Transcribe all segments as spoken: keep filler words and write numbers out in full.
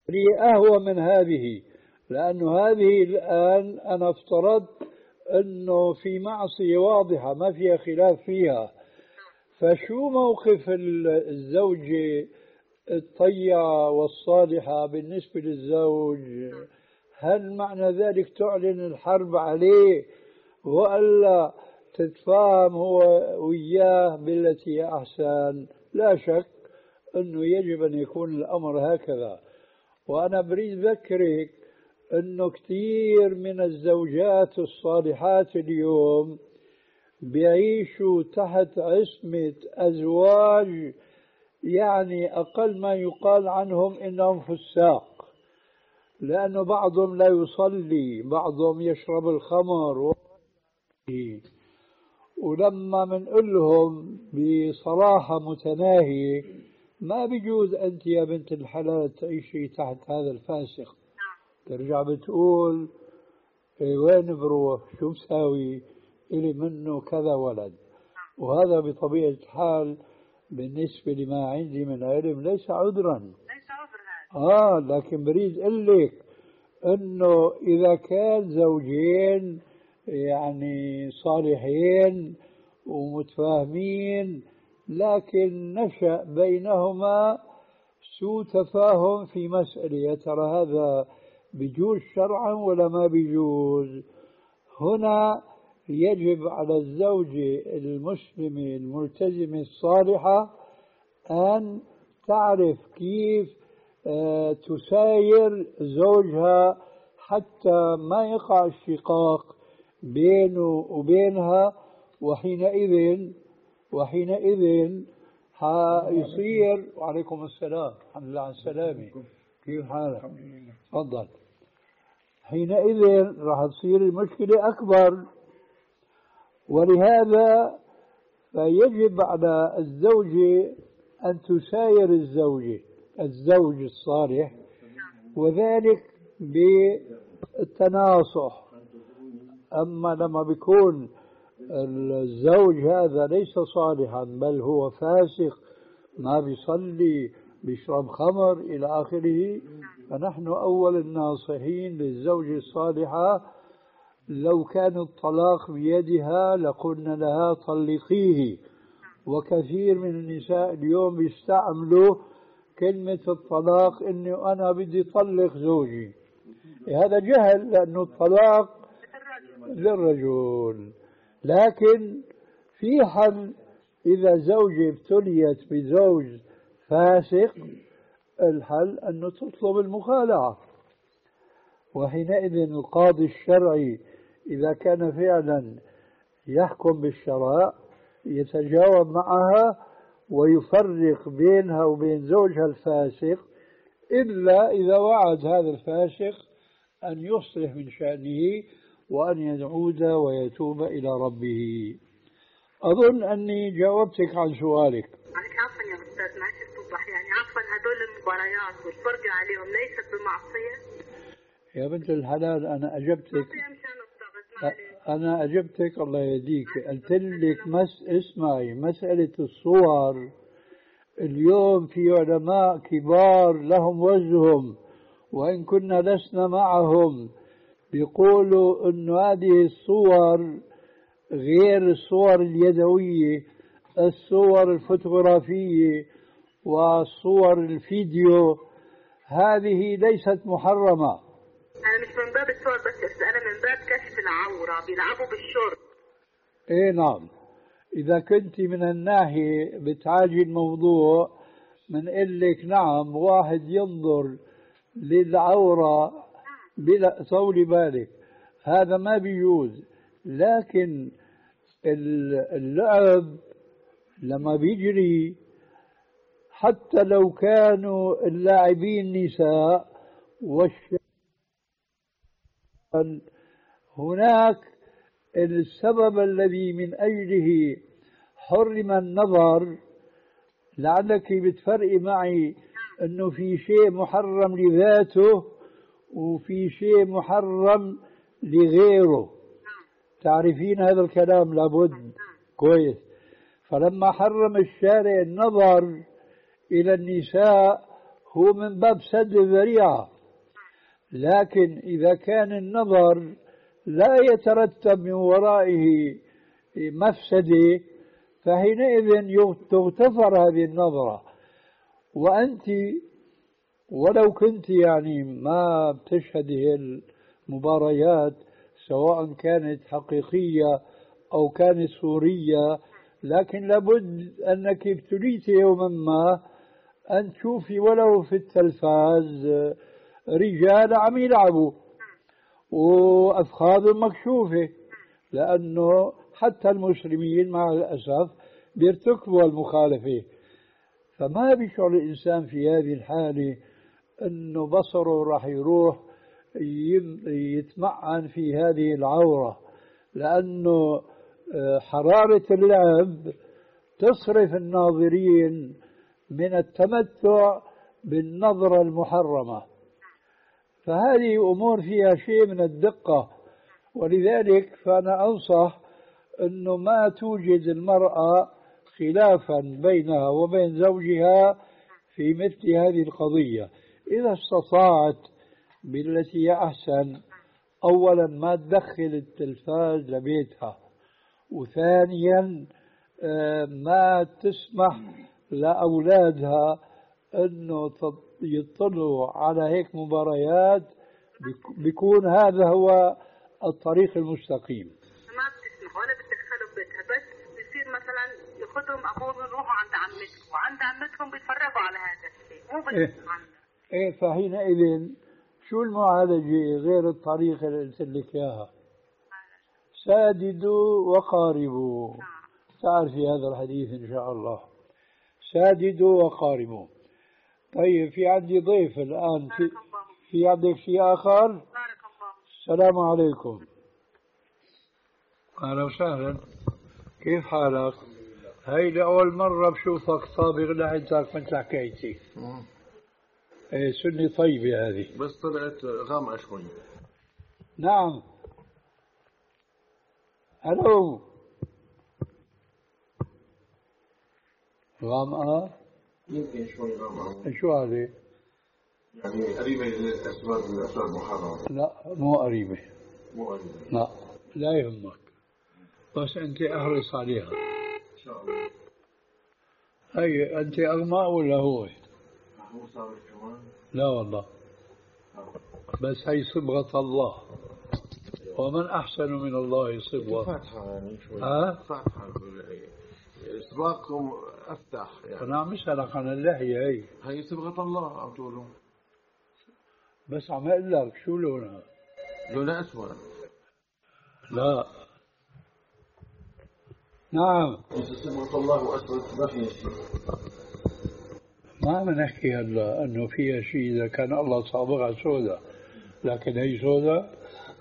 هي أهوى من هذه، لأن هذه الآن أنا افترضت أنه في معصية واضحة ما فيها خلاف فيها. فشو موقف الزوجة الطيعة والصالحة بالنسبة للزوج؟ هل معنى ذلك تعلن الحرب عليه وألا تتفاهم هو وياه بالتي هي أحسن؟ لا شك أنه يجب أن يكون الأمر هكذا. وأنا بريد أذكرك أنه كثير من الزوجات الصالحات اليوم بيعيشوا تحت عصمة أزواج يعني أقل ما يقال عنهم إنهم فساق، لأنه بعضهم لا يصلي، بعضهم يشرب الخمر. ولما منقول لهم بصراحة متناهية ما بيجوز أنت يا بنت الحلال تعيشي تحت هذا الفاسق، ترجع بتقول إيه وين بروح شو مساوي إلي منه كذا ولد. وهذا بطبيعة الحال بالنسبة لما عندي من علم ليس عذرا، ليس عذر هذا. آه لكن بريد أقول لك إنه إذا كان زوجين يعني صالحين ومتفاهمين لكن نشأ بينهما سوء تفاهم في مسألة، يا ترى هذا بيجوز شرعا ولا ما بيجوز؟ هنا يجب على الزوجة المسلمة الملتزمة الصالحة أن تعرف كيف تساير زوجها حتى ما يقع الشقاق بينه وبينها. وحينئذ وحينئذ حيصير. وعليكم السلام، الحمد لله على السلامة، كيف حالك؟ تفضل. حينئذ راح تصير المشكلة أكبر. ولهذا فيجب على الزوجة أن تساير الزوجة الزوج الصالح، وذلك بالتناصح. أما لما بيكون الزوج هذا ليس صالحا بل هو فاسق، ما بيصلي، بيشرب خمر إلى آخره، فنحن أول الناصحين للزوجة الصالحة لو كان الطلاق بيدها لقلنا لها طلقيه. وكثير من النساء اليوم بيستعملوا كلمة الطلاق إني أنا بدي طلق زوجي. هذا جهل، لأنه الطلاق للرجل. لكن في حل، إذا زوجة ابتليت بزوج فاسق الحل أنه تطلب المخالعة، وحينئذ القاضي الشرعي إذا كان فعلا يحكم بالشرع يتجاوب معها ويفرق بينها وبين زوجها الفاسق، إلا إذا وعد هذا الفاسق أن يصلح من شأنه وأن يعود ويتوب إلى ربه. أظن أني جاوبتك عن سؤالك. عفوا يا أستاذ، معلش توضح يعني عفوا هدول المباريات والفرق عليهم ليست بمعصية؟ يا بنت الحلال أنا أجبتك، أنا أجبتك الله يهديك. قلت لك مس اسمعي، مسألة الصور اليوم في علماء كبار لهم وجههم وإن كنا لسنا معهم، بيقولوا إنه هذه الصور غير الصور اليدوية، الصور الفوتوغرافية والصور الفيديو هذه ليست محرمة. أنا مش من باب الصور بس، أنا من باب كشف العورة، بيلعبوا بالشرب. إيه نعم، إذا كنت من الناحية بتعالجي الموضوع من لك نعم، واحد ينظر للعورة بلا طول بالك هذا ما بيجوز. لكن اللعب لما بيجري حتى لو كانوا اللاعبين نساء والشباب، هناك السبب الذي من أجله حرم النظر. لعلك بتفرقي معي أنه في شيء محرم لذاته وفي شيء محرم لغيره، تعرفين هذا الكلام لابد كويس. فلما حرم الشارع النظر إلى النساء هو من باب سد الذريعة. لكن إذا كان النظر لا يترتب من ورائه مفسدة فحينئذ تغتفر هذه النظرة. وأنت ولو كنت يعني ما بتشهده المباريات سواء كانت حقيقية أو كانت صورية، لكن لابد أنك ابتليت يوما ما أن تشوفي ولو في التلفاز رجال عم يلعبوا وأفخاذ مكشوفة، لأنه حتى المسلمين مع الأسف بيرتكبوا المخالفة. فما بيشعر الإنسان في هذه الحالة أنه بصره راح يروح يتمعن في هذه العورة، لأنه حرارة اللعب تصرف الناظرين من التمتع بالنظرة المحرمة. فهذه أمور فيها شيء من الدقة، ولذلك فأنا أنصح أنه ما توجد المرأة خلافا بينها وبين زوجها في مثل هذه القضية. إذا استطاعت بالتي هي أحسن، أولا ما تدخل التلفاز لبيتها، وثانيا ما تسمح لأولادها أنه يطلعوا على هيك مباريات، بيكون هذا هو الطريق المستقيم. ما بتسمح ولا بتدخلوا بيتها، بس بصير مثلا ياخذهم ابوهم يروحوا عند عمتهم، وعند عمتهم بيتفرجوا على هذا الشيء، مو بس عندنا. ايه فحينئذ شو المعالجة غير الطريقة اللي قلت لك اياها؟ ساددوا وقاربوا. تعرفي هذا الحديث ان شاء الله، ساددوا وقاربوا. طيب في عندي ضيف الآن، في, في عندك شيء آخر؟ بارك الله. السلام عليكم. أهلا وسهلا، كيف حالك؟ هاي لأول مرة بشوفك صابغ لحيتك مثل حكايتي. ايه سنة طيبة هذه، بس طلعت غامقة شوي. نعم. ألو، غامقة؟ يمكن شوي غامقة. شو هذه؟ يعني قريبة للأسود من الأسود المحرمة. لا مو قريبة. مو قريبة. لا لا يهمك، بس أنت أحرص عليها إن شاء الله. هي أنت أغماء ولا هو؟ هو صار كمان؟ لا والله، بس هي صبغة الله، ومن أحسن من الله صبغة. فاتحة يعني شوي. ها؟ فاتحة. صبغكم أفتح يعني. أنا عم أسألك عن اللحية. هي هي صبغة الله عم تقولوا. بس عم أقول لك شو لونها؟ لونها أسود. لا. نعم. إذا صبغة الله وأسود ما فيها شيء. ما بنحكي هلا انه فيها شيء اذا كان الله صابغها سوداء، لكن هي سوداء.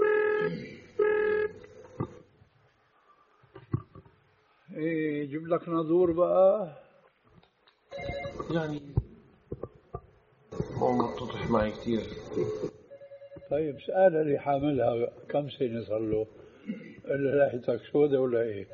ايه جيب لك ناظور بقى يعني مو متضح معي كثير. طيب سأل اللي حاملها كم سنة صار له، إلا لحيتك سوداء ولا ايه؟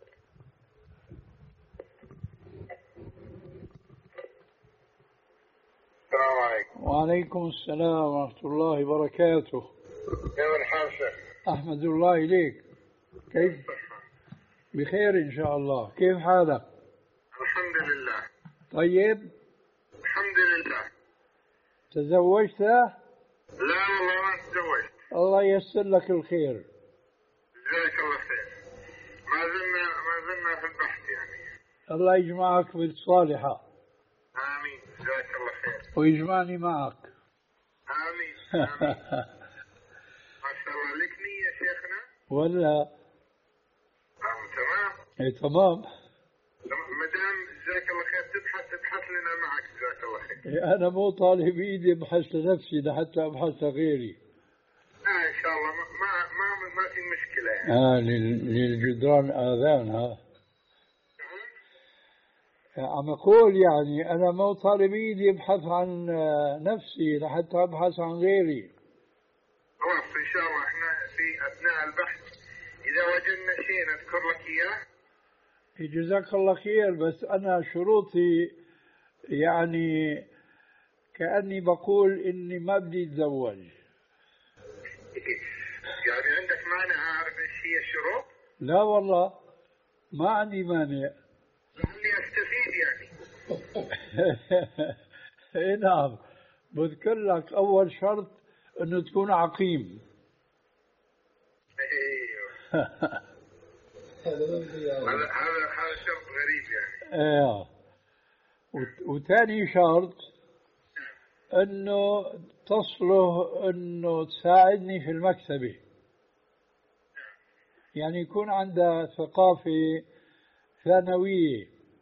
السلام عليكم. وعليكم السلام ورحمة الله وبركاته. كيف الحال شيخ؟ أحمد الله إليك، كيف؟ بخير إن شاء الله، كيف حالك؟ الحمد لله. طيب؟ الحمد لله. تزوجت؟ لا والله ما تزوجت. الله ييسر لك الخير. جزاك الله خير. ما زلنا ما زلنا في البحث يعني. الله يجمعك بالصالحة. آمين. جزاك الله خير. ويجمعني معك. آمين. آمين. ما شاء الله. لك نية شيخنا؟ ولا؟ آه تمام. ايه تمام. ما دام جزاك الله خير تبحث تبحث لنا معك. جزاك الله خير. إيه أنا مو طالب إيدي أبحث لنفسي لحتى أبحث لغيري. آه إن شاء الله ما ما ما, ما في مشكلة يعني. آه للجدران آذان. ها عم أقول يعني أنا مو طالب إيدي أبحث عن نفسي لحتى أبحث عن غيري. خلاص إن شاء الله إحنا في أثناء البحث إذا وجدنا شيء نذكر لك إياه. جزاك الله خير، بس أنا شروطي يعني كأني بقول إني ما بدي أتزوج. يعني عندك مانع أعرف إيش هي الشروط؟ لا والله ما عندي مانع. لعلي أستفيد يعني. إيه نعم، بذكر لك أول شرط إنه تكون عقيم. ايوه. هذا هذا هذا شرط غريب يعني. ايه. وثاني شرط انه تصلح انه تساعدني في المكتبة، يعني يكون عندها ثقافة ثانوية.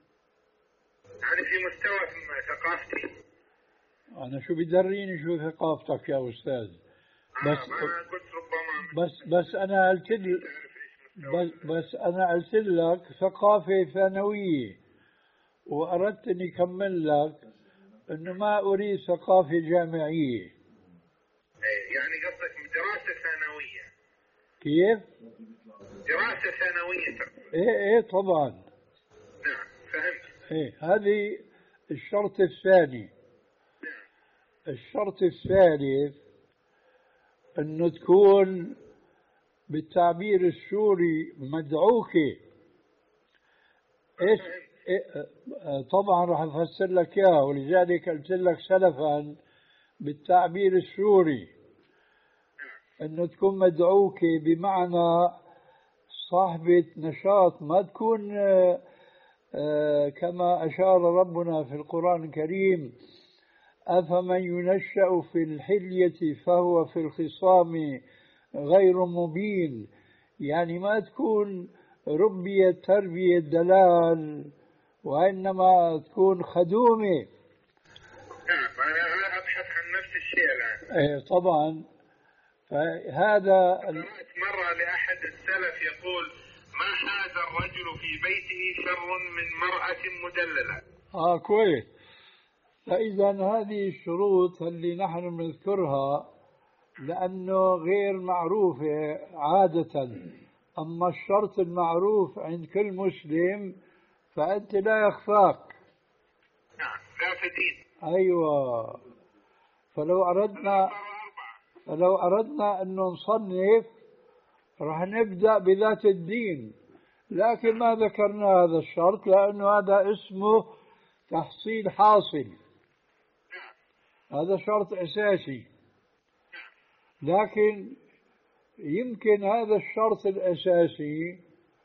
يعني في مستوى ثقافتي. انا شو بدريني شو ثقافتك يا استاذ؟ بس آه ما قلت ربما بس بس انا قلت لك بس, بس انا قلت لك ثقافة ثانوية، واردت اني اكمل لك انه ما اريد ثقافة جامعية. يعني قصدك دراسة ثانوية؟ كيف؟ دراسة ثانوية تقصد؟ ايه ايه طبعا. نعم فهمت. ايه هذه الشرط الثاني. الشرط الثالث انه تكون بالتعبير السوري مدعوكة. ايش؟ إيه طبعا راح افسر لك اياه، ولذلك قلت لك سلفا بالتعبير السوري انه تكون مدعوكة بمعنى صاحبة نشاط، ما تكون آآ آآ كما أشار ربنا في القرآن الكريم: أفمن ينشأ في الحلية فهو في الخصام غير مبين. يعني ما تكون ربية تربية دلال، وإنما تكون خدومة. نعم أنا أبحث عن نفس الشيء الآن. إيه طبعا. فهذا قرأت مرة لأحد السلف يقول: ما حاز الرجل في بيته شر من مرأة مدللة. آه كويس. فإذا هذه الشروط اللي نحن نذكرها لأنه غير معروفة عادة، أما الشرط المعروف عند كل مسلم فأنت لا يخفاك. نعم ذات دين. أيوة. فلو أردنا فلو أردنا أن نصنف راح نبدأ بذات الدين، لكن ما ذكرنا هذا الشرط لأنه هذا اسمه تحصيل حاصل، هذا شرط أساسي. لكن يمكن هذا الشرط الأساسي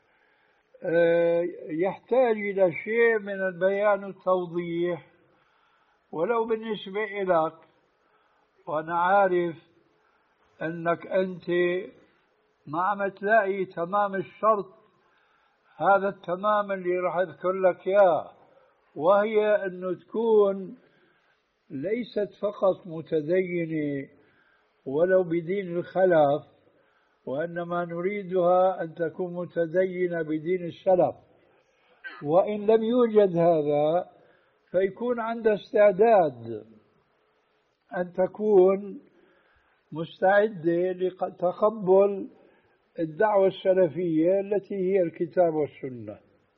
يحتاج إلى شيء من البيان والتوضيح، ولو بالنسبة إليك، وأنا عارف أنك أنت ما عم تلاقي تمام الشرط، هذا التمام اللي راح أذكر لك إياه، وهي أنه تكون ليست فقط متدينة ولو بدين الخلف، وإنما نريدها أن تكون متدينة بدين السلف. وإن لم يوجد هذا فيكون عندها استعداد أن تكون مستعدة لتقبل الدعوة السلفية التي هي الكتاب والسنة.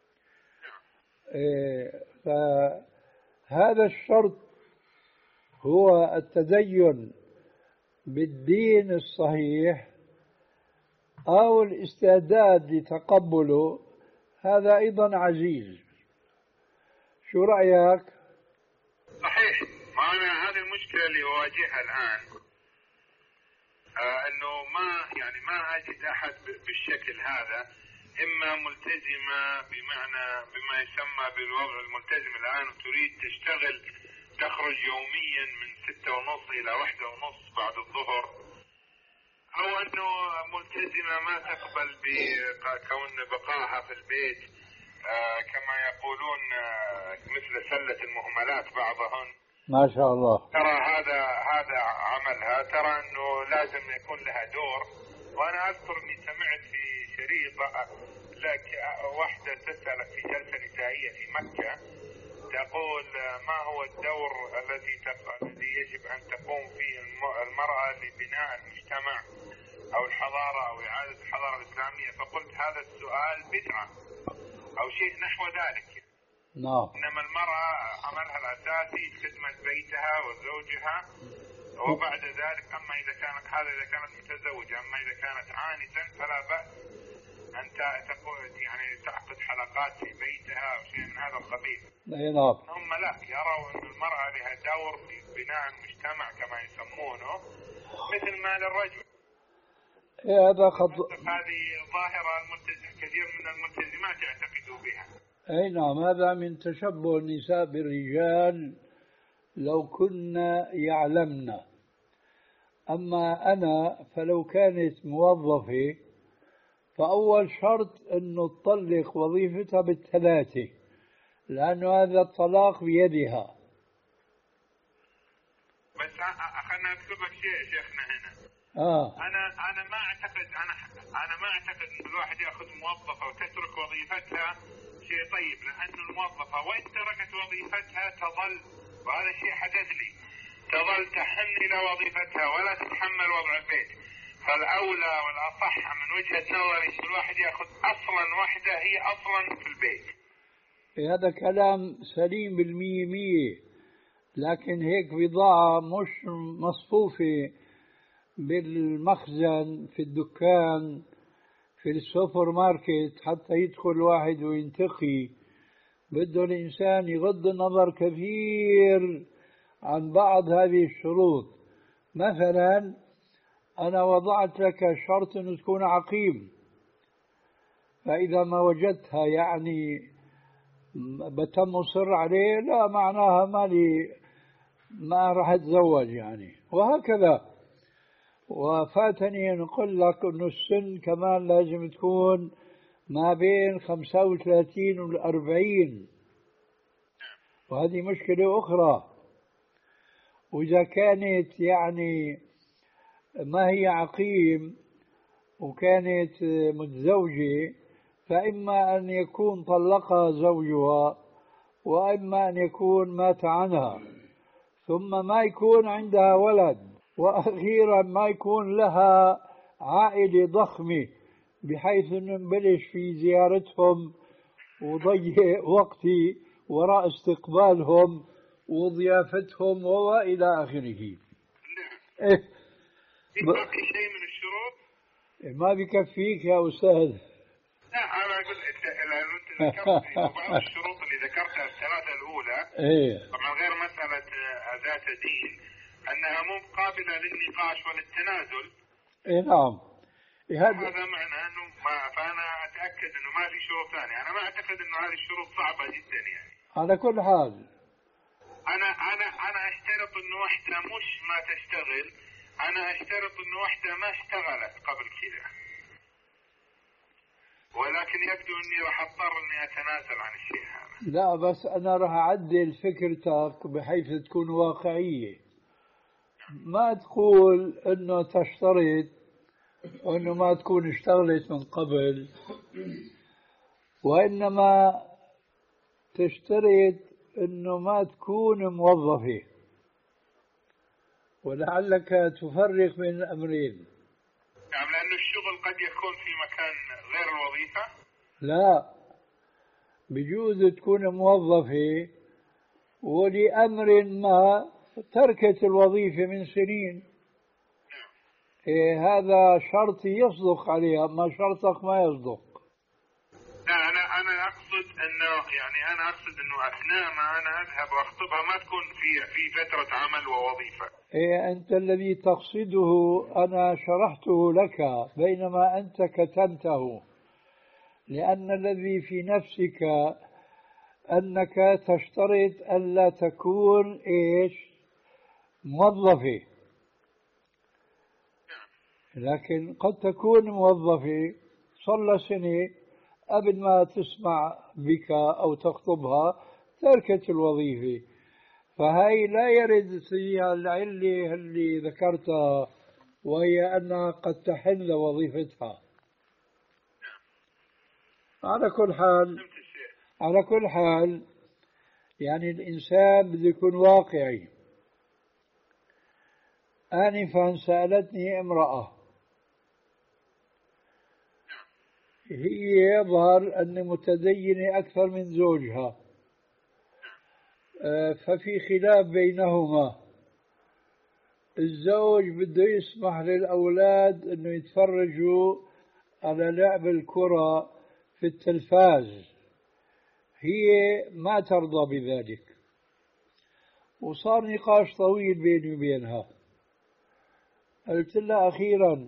فهذا الشرط هو التدين بالدين الصحيح أو الاستعداد لتقبله، هذا أيضا عزيز. شو رأيك؟ صحيح. ما أنا هذه المشكلة اللي أواجهها الآن، آه أنه ما يعني ما أجد أحد بالشكل هذا، إما ملتزمة بمعنى بما يسمى بالوضع الملتزم الآن وتريد تشتغل تخرج يوميا من ستة ونص إلى واحدة ونص بعد الظهر، أو أنه ملتزمة ما تقبل بكون بقائها في البيت، آه كما يقولون آه مثل سلة المهملات بعضهن. ما شاء الله. ترى هذا هذا عملها، ترى أنه لازم يكون لها دور. وأنا أذكر أني سمعت في شريط لك واحدة تسأل في جلسة نسائية في مكة تقول: ما هو الدور الذي الذي يجب أن تقوم فيه المرأة لبناء المجتمع أو الحضارة أو إعادة الحضارة الإسلامية؟ فقلت هذا السؤال بدعة أو شيء نحو ذلك. نعم. إنما المرأة عملها الأساسي خدمة بيتها وزوجها، وبعد ذلك أما إذا كانت هذا إذا كانت متزوجة، أما إذا كانت عانسا فلا بأس أن تقول يعني تعقد حلقات في بيتها أو شيء من هذا القبيل. نعم. هم لا يروا أن المرأة لها دور في بناء المجتمع كما يسمونه مثل ما للرجل. هذا خط... هذه ظاهرة كثير من الملتزمات يعتقدوا بها. أي نعم، هذا من تشبه النساء بالرجال لو كنا يعلمن. أما أنا فلو كانت موظفة فأول شرط أنه تطلق وظيفتها بالثلاثة، لأنه هذا الطلاق بيدها. بس خلنا أكتب لك شيء يا شيخنا هنا. آه. أنا أنا ما أعتقد أنا أنا ما أعتقد إن الواحد يأخذ موظفة وتترك وظيفتها شيء طيب، لأن الموظفة وإن تركت وظيفتها تظل، وهذا شيء حدث لي، تظل تحن إلى وظيفتها ولا تتحمل وضع البيت. فالأولى والأصح من وجهة نظري أن الواحد يأخذ أصلا واحدة هي أصلا في البيت. هذا كلام سليم بالمية مية، لكن هيك بضاعة مش مصفوفة بالمخزن في الدكان في السوبر ماركت حتى يدخل واحد وينتقي. بده الإنسان يغض النظر كثير عن بعض هذه الشروط. مثلا أنا وضعت لك شرط أن تكون عقيم، فإذا ما وجدتها يعني بتم مصر عليه، لا معناها مالي ما راح أتزوج يعني، وهكذا. وفاتني أن أقول لك أنه السن كمان لازم تكون ما بين خمسة وثلاثين والأربعين، وهذه مشكلة أخرى. وإذا كانت يعني ما هي عقيم وكانت متزوجة فإما أن يكون طلقها زوجها، وإما أن يكون مات عنها، ثم ما يكون عندها ولد، وأخيرا ما يكون لها عائلة ضخمة بحيث نبلش في زيارتهم وضيع وقتي وراء استقبالهم وضيافتهم وإلى آخره. إيه باقي شيء من الشروط ما بكفيك يا أستاذ. لا أنا أقول أنت أنت ذكرت بعض الشروط اللي ذكرتها الثلاثة الأولى. إيه. طبعا غير مسألة ذات دين أنها مو قابلة للنقاش وللتنازل. إيه نعم. هذا معناه أنه ما، فأنا أتأكد أنه ما في شروط ثانية. أنا ما أعتقد أنه هذه الشروط صعبة جدا يعني. على كل حال أنا أنا أنا أشترط أنه واحدة مش ما تشتغل، أنا أشترط أنه واحدة ما اشتغلت قبل كذا، ولكن يبدو أني راح أضطر أني أتنازل عن الشيء هذا. لا بس أنا راح أعدل فكرتك بحيث تكون واقعية. ما تقول أنه تشترط وأنه ما تكون اشتغلت من قبل، وإنما تشترط أنه ما تكون موظفة، ولعلك تفرق بين الأمرين. نعم، لأن الشغل قد يكون في مكان غير الوظيفة. لا، بجوز تكون موظفة ولأمر ما تركت الوظيفة من سنين. إيه هذا شرط يصدق عليها، أما شرطك ما يصدق. لا أنا أنا أقصد إنه يعني أنا أقصد إنه أثناء ما أنا أذهب وأخطبها ما تكون في في فترة عمل ووظيفة. إيه أنت الذي تقصده أنا شرحته لك بينما أنت كتمته، لأن الذي في نفسك أنك تشترط ألا تكون إيش موظفة، لكن قد تكون موظفة صلى سنة قبل ما تسمع بك أو تخطبها تركت الوظيفة، فهي لا يرد فيها العلة اللي ذكرتها، وهي أنها قد تحل وظيفتها. على كل حال على كل حال يعني الإنسان بده يكون واقعي. آنفا سألتني امرأة، هي يظهر أن متدينة أكثر من زوجها، ففي خلاف بينهما. الزوج بده يسمح للأولاد أنه يتفرجوا على لعب الكرة في التلفاز، هي ما ترضى بذلك، وصار نقاش طويل بيني وبينها. قلت لها أخيرا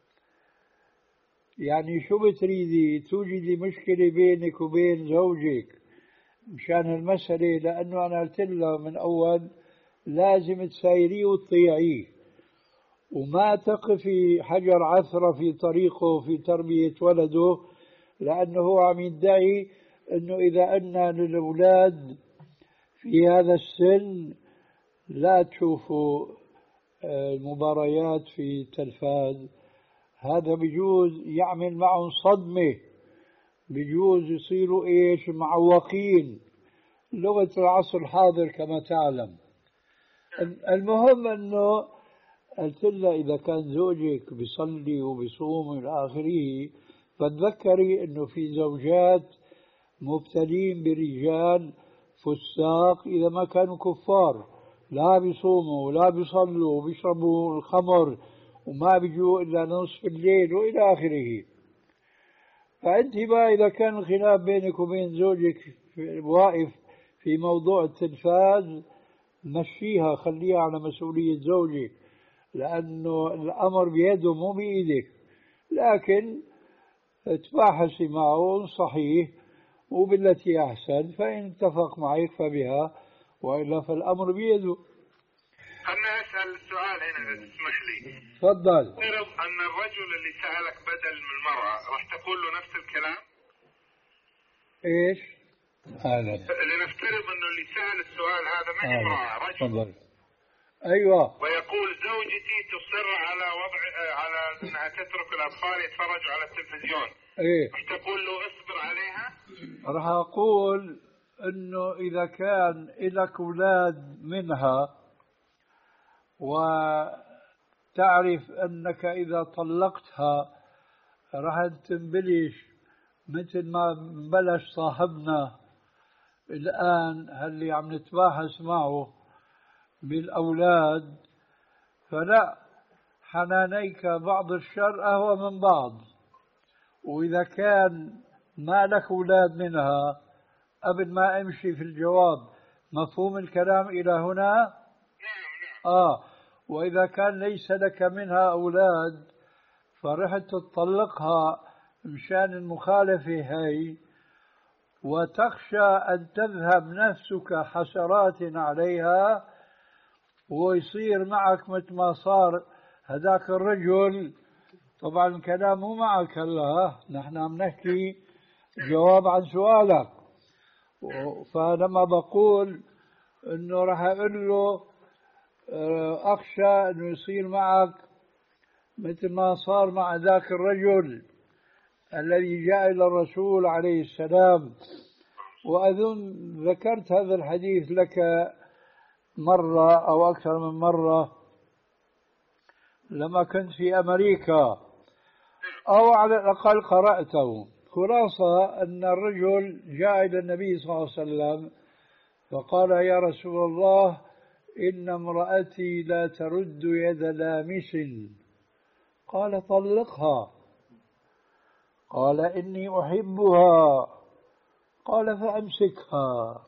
يعني شو بتريدي توجدي مشكلة بينك وبين زوجك مشان المسألة؟ لأنه أنا قلت لها من أول لازم تسايريه وتطيعيه، وما تقفي حجر عثرة في طريقه في تربية ولده، لأنه هو عم يدعي أنه إذا أن للأولاد في هذا السن لا تشوفوا المباريات في التلفاز، هذا بيجوز يعمل معهم صدمة، بيجوز يصيروا إيش معوقين، لغة العصر الحاضر كما تعلم. المهم أنه قلت لها إذا كان زوجك بيصلي وبيصوم إلى آخره، فتذكري أنه في زوجات مبتلين برجال فساق إذا ما كانوا كفار، لا بيصوموا ولا بيصلوا وبيشربوا الخمر وما بيجوا إلا نصف الليل وإلى آخره. فأنت بقى إذا كان الخلاف بينك وبين زوجك واقف في موضوع التلفاز، مشيها، خليها على مسؤولية زوجك، لأنه الأمر بيده مو بإيدك، لكن تباحثي معه وانصحيه وبالتي أحسن، فإن اتفق معك فبها وإلا فالأمر بيده. أنا أسأل السؤال هنا إذا تسمح لي. تفضل. افترض أن الرجل اللي سألك بدل من المرأة راح تقول له نفس الكلام؟ إيش؟ هذا لنفترض أنه اللي سأل السؤال هذا ما هي امرأة، رجل. تفضل. أيوة. ويقول زوجتي تصر على وضع على أنها تترك الأطفال يتفرجوا على التلفزيون. إيه. راح تقول له اصبر عليها؟ راح أقول إنه إذا كان لك أولاد منها وتعرف أنك إذا طلقتها راح تنبلش مثل ما بلش صاحبنا الآن اللي عم نتباحث معه بالأولاد، فلا، حنانيك بعض الشر أهوى من بعض. وإذا كان ما لك أولاد منها قبل ما أمشي في الجواب، مفهوم الكلام إلى هنا؟ آه. وإذا كان ليس لك منها أولاد فرحت تطلقها مشان المخالفة هاي، وتخشى أن تذهب نفسك حسرات عليها ويصير معك مثل ما صار هذاك الرجل. طبعا الكلام مو معك هلا، نحن عم نحكي جواب عن سؤالك. فلما بقول انه راح اقول له اخشى انه يصير معك مثل ما صار مع ذاك الرجل الذي جاء الى الرسول عليه السلام. واظن ذكرت هذا الحديث لك مرة او اكثر من مرة لما كنت في امريكا، او على الاقل قرأته. خلاصة أن الرجل جاء إلى النبي صلى الله عليه وسلم فقال يا رسول الله إن امرأتي لا ترد يد لامس. قال طلقها. قال إني أحبها. قال فأمسكها.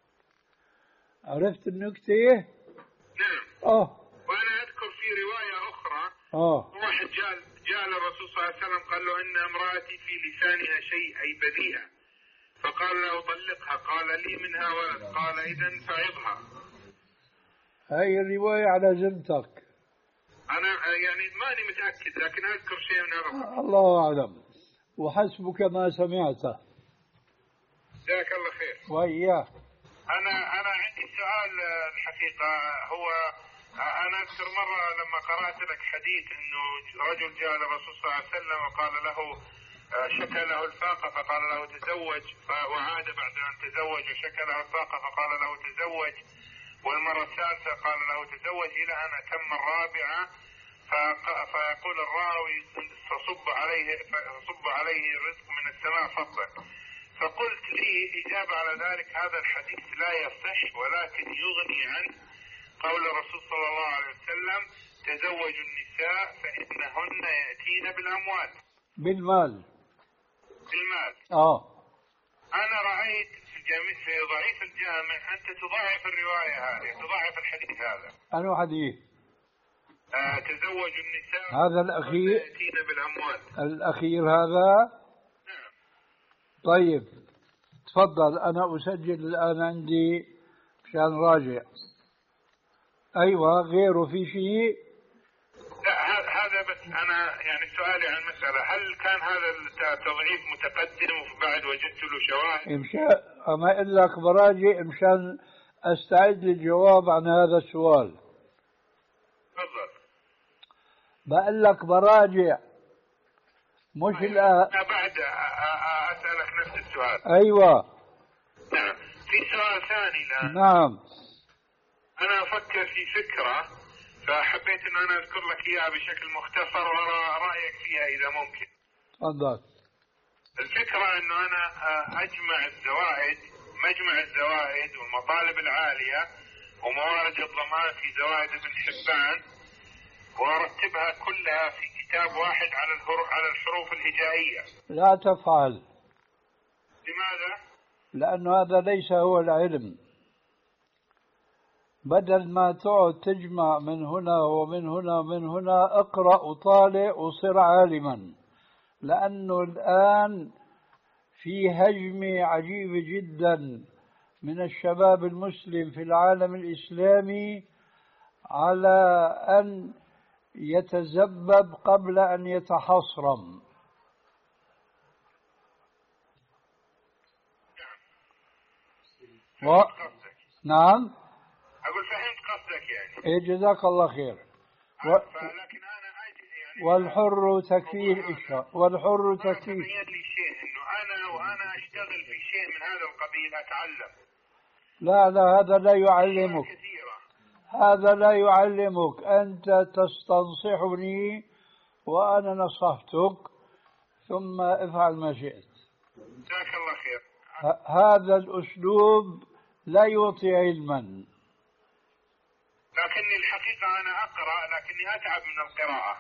عرفت النكتة؟ نعم. آه. وأنا أذكر في رواية أخرى آه. واحد جاء جاء للرسول صلى الله عليه وسلم قال له إن امرأتي في لسانها شيء أي بذيئة، فقال له طلقها. قال لي منها ولد. قال إذن فعظها. هاي الرواية على ذمتك. أنا يعني ماني متأكد لكن أذكر شيء من هذا. الله أعلم، وحسبك ما سمعته. جزاك الله خير. وإياه. أنا أنا عندي سؤال الحقيقة، هو أنا أذكر مرة لما قرأت لك حديث إنه رجل جاء للرسول صلى الله عليه وسلم وقال له شكى له الفاقة فقال له تزوج، وعاد بعد أن تزوج وشكى له الفاقة فقال له تزوج، والمرة الثالثة قال له تزوج إلى أن أتم الرابعة، فيقول الراوي فصب عليه فصب عليه الرزق من السماء صبا. فقلت لي إجابة على ذلك: هذا الحديث لا يصح، ولكن يغني عن قول الرسول صلى الله عليه وسلم: تزوجوا النساء فإنهن يأتين بالأموال. بالمال. بالمال. آه. أنا رأيت في, جامع في ضعيف الجامع أنت تضاعف الرواية هذه، تضاعف الحديث هذا. أنو حديث؟ آه تزوجوا النساء هذا الأخير يأتين بالأموال. الأخير هذا. نعم. طيب تفضل، أنا أسجل الآن عندي مشان راجع. أيوة، غيره في شيء؟ لا هذا بس. أنا يعني سؤالي عن المسألة: هل كان هذا التضعيف متقدم وبعد وجدت له شواهد؟ مشان أما أقول لك براجع مشان أستعد للجواب عن هذا السؤال. تفضل. بقول لك براجع مش الآن. بعد أسألك نفس السؤال. أيوة. نعم. في سؤال ثاني الآن. نعم. أنا أفكر في فكرة، فحبيت أن أنا أذكر لك إياها بشكل مختصر وأرى رأيك فيها إذا ممكن. تفضل. الفكرة أنه أنا أجمع الزوائد، مجمع الزوائد والمطالب العالية وموارد الضمان في زوائد ابن حبان، وأرتبها كلها في كتاب واحد على على الحروف الهجائية. لا تفعل. لماذا؟ لأنه هذا ليس هو العلم. بدل ما تقعد تجمع من هنا ومن هنا ومن هنا، اقرأ وطالع وصير عالما. لأنه الآن في هجمة عجيبة جدا من الشباب المسلم في العالم الإسلامي على أن يتزبب قبل أن يتحصرم. و... نعم. أقول فهمت قصدك يعني. إيه، جزاك الله خير. و... لكن أنا يعني والحر تكفيه الإشراء، والحر تكفيه. تبين لي شيء إنه أنا وأنا أشتغل في شيء من هذا القبيل أتعلم. لا لا، هذا لا يعلمك. هذا لا يعلمك. أنت تستنصحني وأنا نصحتك، ثم افعل ما شئت. جزاك الله خير. هذا الأسلوب لا يعطي علما. لكني الحقيقة أنا أقرأ لكني أتعب من القراءة.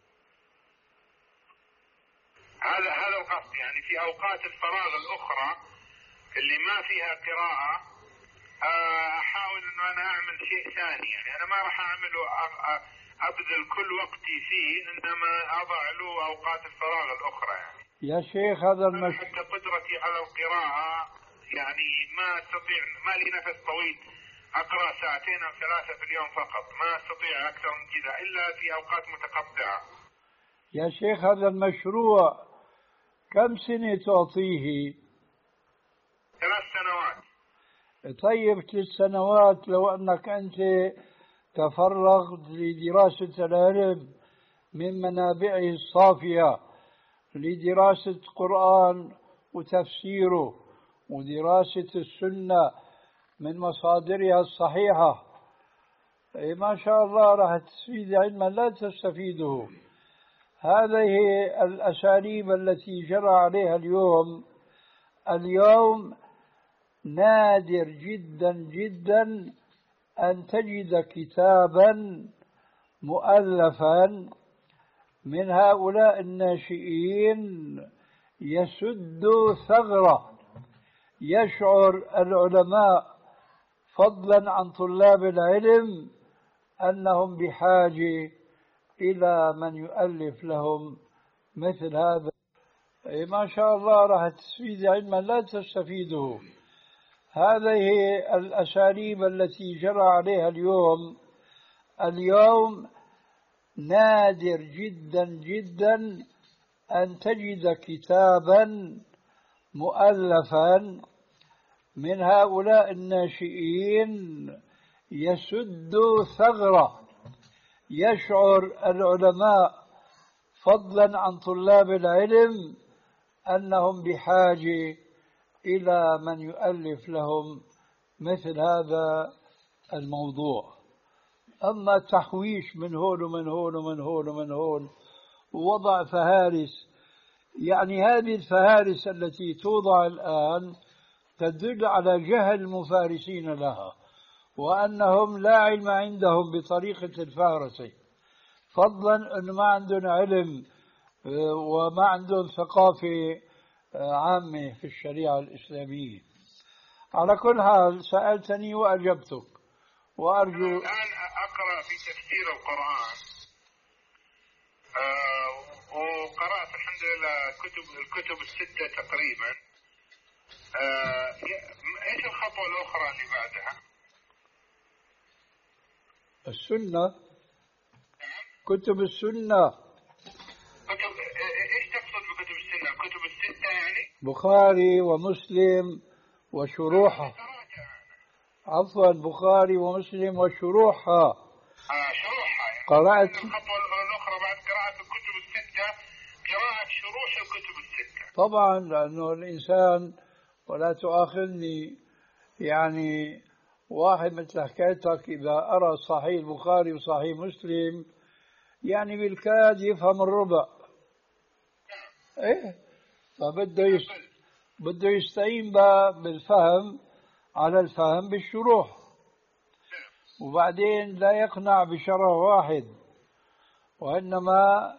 هذا هذا القصد. يعني في أوقات الفراغ الأخرى اللي ما فيها قراءة أحاول إنه أنا أعمل شيء ثاني. يعني أنا ما راح أعمله أبذل كل وقتي فيه، إنما أضع له أوقات الفراغ الأخرى. يعني يا شيخ هذا المش... حتى قدرتي على القراءة يعني ما أستطيع، ما لي نفس طويل أقرأ ساعتين أو ثلاثة في اليوم فقط. ما أستطيع أكثر من كذا إلا في أوقات متقطعة. يا شيخ هذا المشروع كم سنة تعطيه؟ ثلاث سنوات. طيب ثلاث سنوات، لو أنك أنت تفرغت لدراسة العلم من منابعه الصافية، لدراسة قرآن وتفسيره ودراسة السنة من مصادرها الصحيحة، ما شاء الله راح تستفيد علما لا تستفيده. هذه الأساليب التي جرى عليها اليوم. اليوم نادر جدا جدا أن تجد كتابا مؤلفا من هؤلاء الناشئين يسد ثغرة. يشعر العلماء فضلا عن طلاب العلم أنهم بحاجة إلى من يؤلف لهم مثل هذا. ما شاء الله راح تستفيد علما لا تستفيده. هذه الأساليب التي جرى عليها اليوم. اليوم نادر جدا جدا أن تجد كتابا مؤلفا من هؤلاء الناشئين يسد ثغرة. يشعر العلماء فضلا عن طلاب العلم أنهم بحاجة إلى من يؤلف لهم مثل هذا الموضوع. أما تحويش من هون ومن هون ومن هون ومن هون ووضع فهارس يعني هذه الفهارس التي توضع الآن تدل على جهل المفارسين لها، وأنهم لا علم عندهم بطريقة الفهرسة، فضلا أنه ما عندهم علم وما عندهم ثقافة عامة في الشريعة الإسلامية. على كل حال سألتني وأجبتك، وأرجو. الآن أقرأ في تفسير القرآن، آه وقرأت الحمد لله كتب الكتب الستة تقريبا. آه إيش الخطوة الأخرى اللي بعدها؟ السنة، كتب السنة. كتب إيش تقصد بكتب السنة؟ الكتب الستة يعني؟ بخاري ومسلم وشروحها. عفوا، بخاري ومسلم وشروحها. آه شروحها يعني. قرأت. الخطوة الأخرى بعد قراءة الكتب الستة قراءة شروح الكتب الستة. طبعا، لأنه الإنسان، ولا تؤاخذني، يعني واحد مثل حكايتك إذا أرى صحيح البخاري وصحيح مسلم يعني بالكاد يفهم الربع. إيه، فبده يست... بده يستعين بالفهم على الفهم بالشروح، وبعدين لا يقنع بشرح واحد، وإنما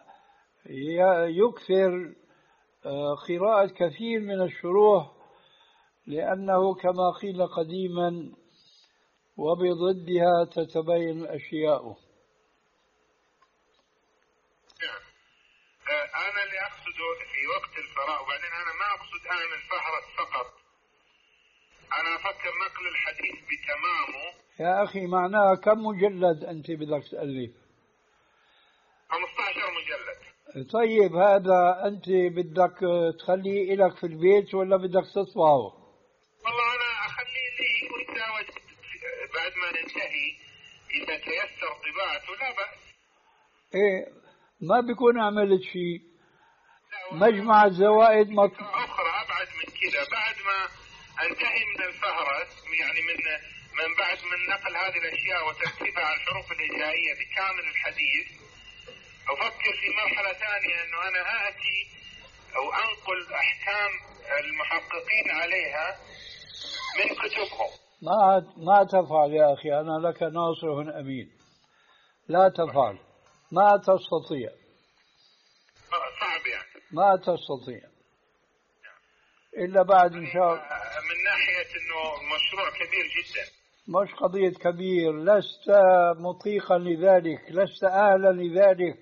يكثر قراءة كثير من الشروح، لأنه كما قيل قديما وبضدها تتبين الأشياء. أنا اللي أقصده في وقت الفراغ، وبعدين أنا ما أقصد أنا الفهرس فقط، أنا أفكر نقل الحديث بتمامه. يا أخي معناها كم مجلد أنت بدك تألف؟ خمسة عشر مجلد. طيب هذا أنت بدك تخليه إلك في البيت ولا بدك تطبعه؟ والله أنا أخليه لي، وإذا وجدت بعد ما ننتهي إذا تيسر طباعته لا بأس. إيه، ما بيكون عملت شيء. مجمع الزوائد مط... أخرى أبعد من كذا، بعد ما أنتهي من الفهرس، يعني من من بعد من نقل هذه الأشياء وترتيبها على الحروف الهجائية بكامل الحديث، أفكر في مرحلة ثانية أنه أنا آتي أو أنقل أحكام المحققين عليها من كتبهم. ما ما تفعل يا أخي، أنا لك ناصح أمين، لا تفعل، ما تستطيع. صعب يعني. ما تستطيع إلا بعد إن شاء الله. من ناحية أنه مشروع كبير جدا. مش قضية كبير، لست مطيقا لذلك، لست أهلا لذلك،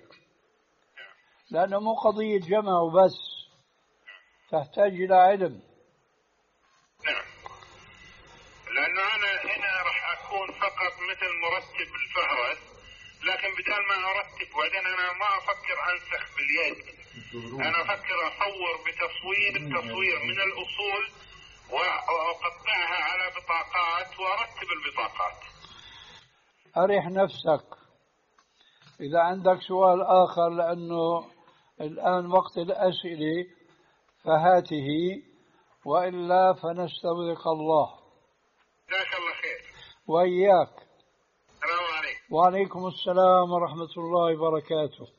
لأنه مو قضية جمع وبس، تحتاج إلى علم. نعم، لأنه أنا هنا راح أكون فقط مثل مرتب الفهرس، لكن بدال ما أرتب وبعدين أنا ما أفكر أنسخ باليد، أنا أفكر أصور بتصوير تصوير من الأصول وأقطعها على بطاقات وأرتب البطاقات. أرح نفسك. إذا عندك سؤال آخر، لأنه الآن وقت الأسئلة، فهاته، وإلا فنستودعك الله. جزاك الله خير. وإياك. السلام عليكم. وعليكم السلام ورحمة الله وبركاته.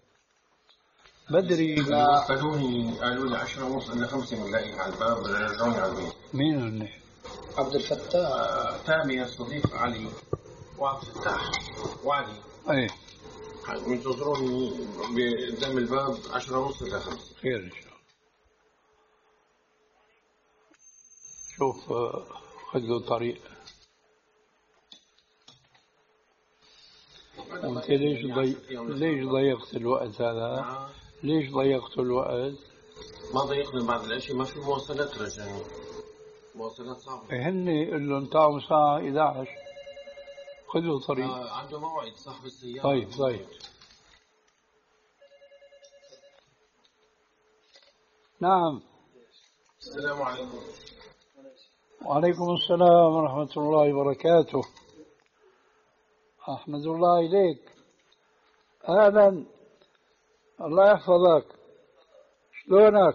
بدري قالوني قالوا لي عشرة ونص إلا خمسة بنلاقيك على الباب، رجعوني على البيت. مين هن؟ عبد الفتاح، تامر الصديق علي، وعبد الفتاح وعلي. أي منتظروني قدام الباب عشرة ونص إلا خمسة. خير إن شاء الله. شوف خذوا طريق. أنت ليش ضي... ليش ضيقت الوقت هذا؟ ليش ضيقت الوقت؟ ما ضيقنا بعد العشاء، ما في مواصلات رجعني، مواصلات صعبة. هني قل لهم تعالوا الساعة إحدى عشر، خذوا طريق. آه عنده موعد صاحب السيارة. طيب طيب. نعم. السلام عليكم. وعليكم السلام ورحمة الله وبركاته. أحمد الله إليك. أهلا، الله يحفظك. شلونك؟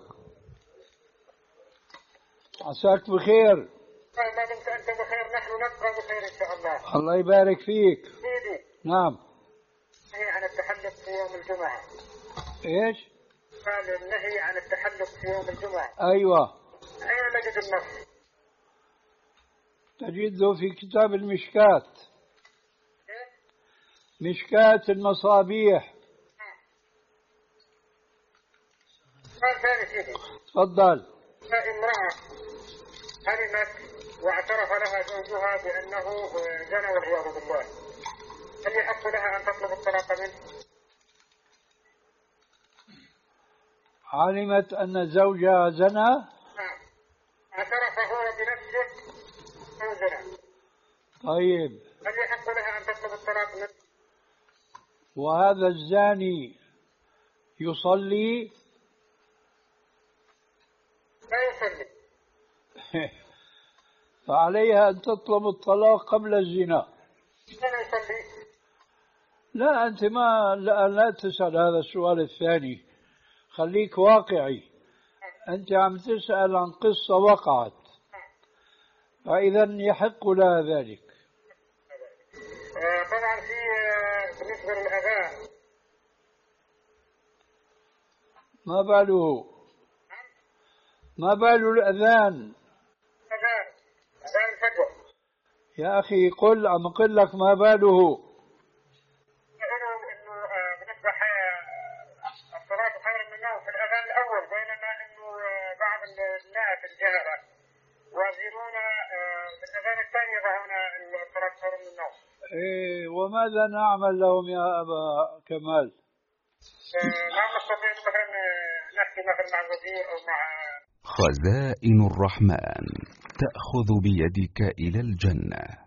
عساك بخير. ما دمت أنت بخير نحن نبقى بخير إن شاء الله. الله يبارك فيك. سيدي. نعم. هي عن التحدث في يوم الجمعة. إيش؟ قال النهي عن التحلق في يوم الجمعة. أيوة. أين نجد النص؟ تجده في كتاب المشكات، مشكات المصابيح. سؤال ثاني سيدي. تفضل. امرأة علمت واعترف لها زوجها بأنه زنى والعياذ بالله، هل يحق لها أن تطلب الطلاق منه؟ علمت أن زوجها زنى؟ نعم، اعترف هو بنفسه أنه زنى. طيب، هل يحق لها أن تطلب الطلاق منه؟ وهذا الزاني يصلي؟ لا يصلي. فعليها أن تطلب الطلاق قبل الزنا. لا يصلي. لا، أنت ما لا, لا تسأل هذا السؤال الثاني، خليك واقعي. أنت عم تسأل عن قصة وقعت، فإذا يحق لها ذلك. طبعا في بالنسبة للأذان، ما باله ما باله الأذان؟ أذان أذان الفجر. يا أخي قل، عم أقول لك ما باله. يقولوا إنه بالنسبة الصلاة خير من النوم في الأذان الأول، بينما إنه بعض الناس الجهلة يوازنون بالأذان الثاني يضعون الصلاة خير من النوم. إيه، وماذا نعمل لهم يا أبا كمال؟ ما نستطيع مثلا نحكي مثلا مع الوزير أو مع خزائن الرحمن تأخذ بيدك إلى الجنة.